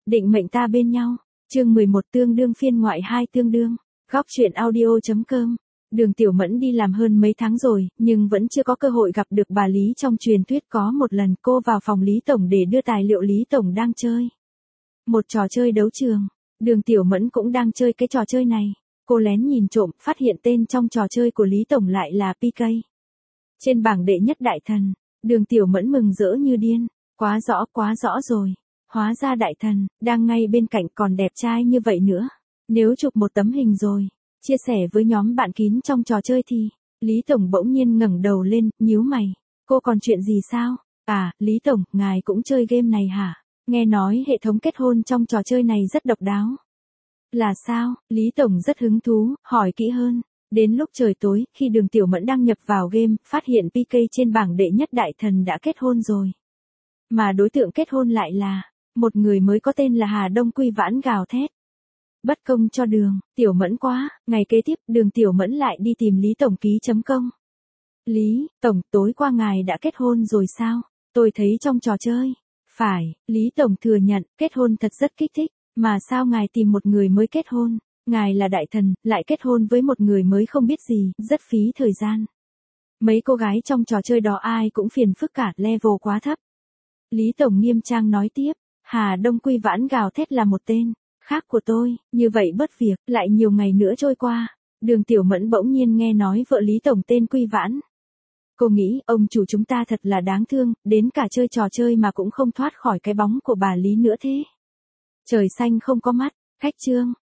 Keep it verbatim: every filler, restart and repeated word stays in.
định mệnh ta bên nhau. Chương mười một tương đương phiên ngoại hai tương đương. Góc truyện audio.com. Đường Tiểu Mẫn đi làm hơn mấy tháng rồi, nhưng vẫn chưa có cơ hội gặp được bà Lý trong truyền thuyết. Có một lần cô vào phòng Lý Tổng để đưa tài liệu Lý Tổng đang chơi một trò chơi đấu trường. Đường Tiểu Mẫn cũng đang chơi cái trò chơi này. Cô lén nhìn trộm, phát hiện tên trong trò chơi của Lý Tổng lại là pê ca. Trên bảng đệ nhất đại thần, Đường Tiểu Mẫn mừng rỡ như điên. Quá rõ, quá rõ rồi. Hóa ra đại thần, đang ngay bên cạnh còn đẹp trai như vậy nữa. Nếu chụp một tấm hình rồi, chia sẻ với nhóm bạn kín trong trò chơi thì, Lý Tổng bỗng nhiên ngẩng đầu lên, nhíu mày. Cô còn chuyện gì sao? À, Lý Tổng, ngài cũng chơi game này hả? Nghe nói hệ thống kết hôn trong trò chơi này rất độc đáo. Là sao? Lý Tổng rất hứng thú, hỏi kỹ hơn. Đến lúc trời tối, khi Đường Tiểu Mẫn đăng nhập vào game, phát hiện pê ca trên bảng đệ nhất đại thần đã kết hôn rồi. Mà đối tượng kết hôn lại là một người mới có tên là Hà Đông Quy Vãn gào thét. Bất công cho Đường Tiểu Mẫn quá. Ngày kế tiếp, Đường Tiểu Mẫn lại đi tìm Lý Tổng ký chấm công. Lý Tổng, tối qua ngài đã kết hôn rồi sao? Tôi thấy trong trò chơi. Phải, Lý Tổng thừa nhận, kết hôn thật rất kích thích. Mà sao ngài tìm một người mới kết hôn? Ngài là đại thần, lại kết hôn với một người mới không biết gì, rất phí thời gian. Mấy cô gái trong trò chơi đó ai cũng phiền phức cả, level quá thấp. Lý Tổng nghiêm trang nói tiếp, Hà Đông Quy Vãn gào thét là một tên khác của tôi, như vậy bất việc. Lại nhiều ngày nữa trôi qua, Đường Tiểu Mẫn bỗng nhiên nghe nói vợ Lý Tổng tên Quy Vãn. Cô nghĩ, ông chủ chúng ta thật là đáng thương, đến cả chơi trò chơi mà cũng không thoát khỏi cái bóng của bà Lý nữa thế. Trời xanh không có mắt. Khách trương,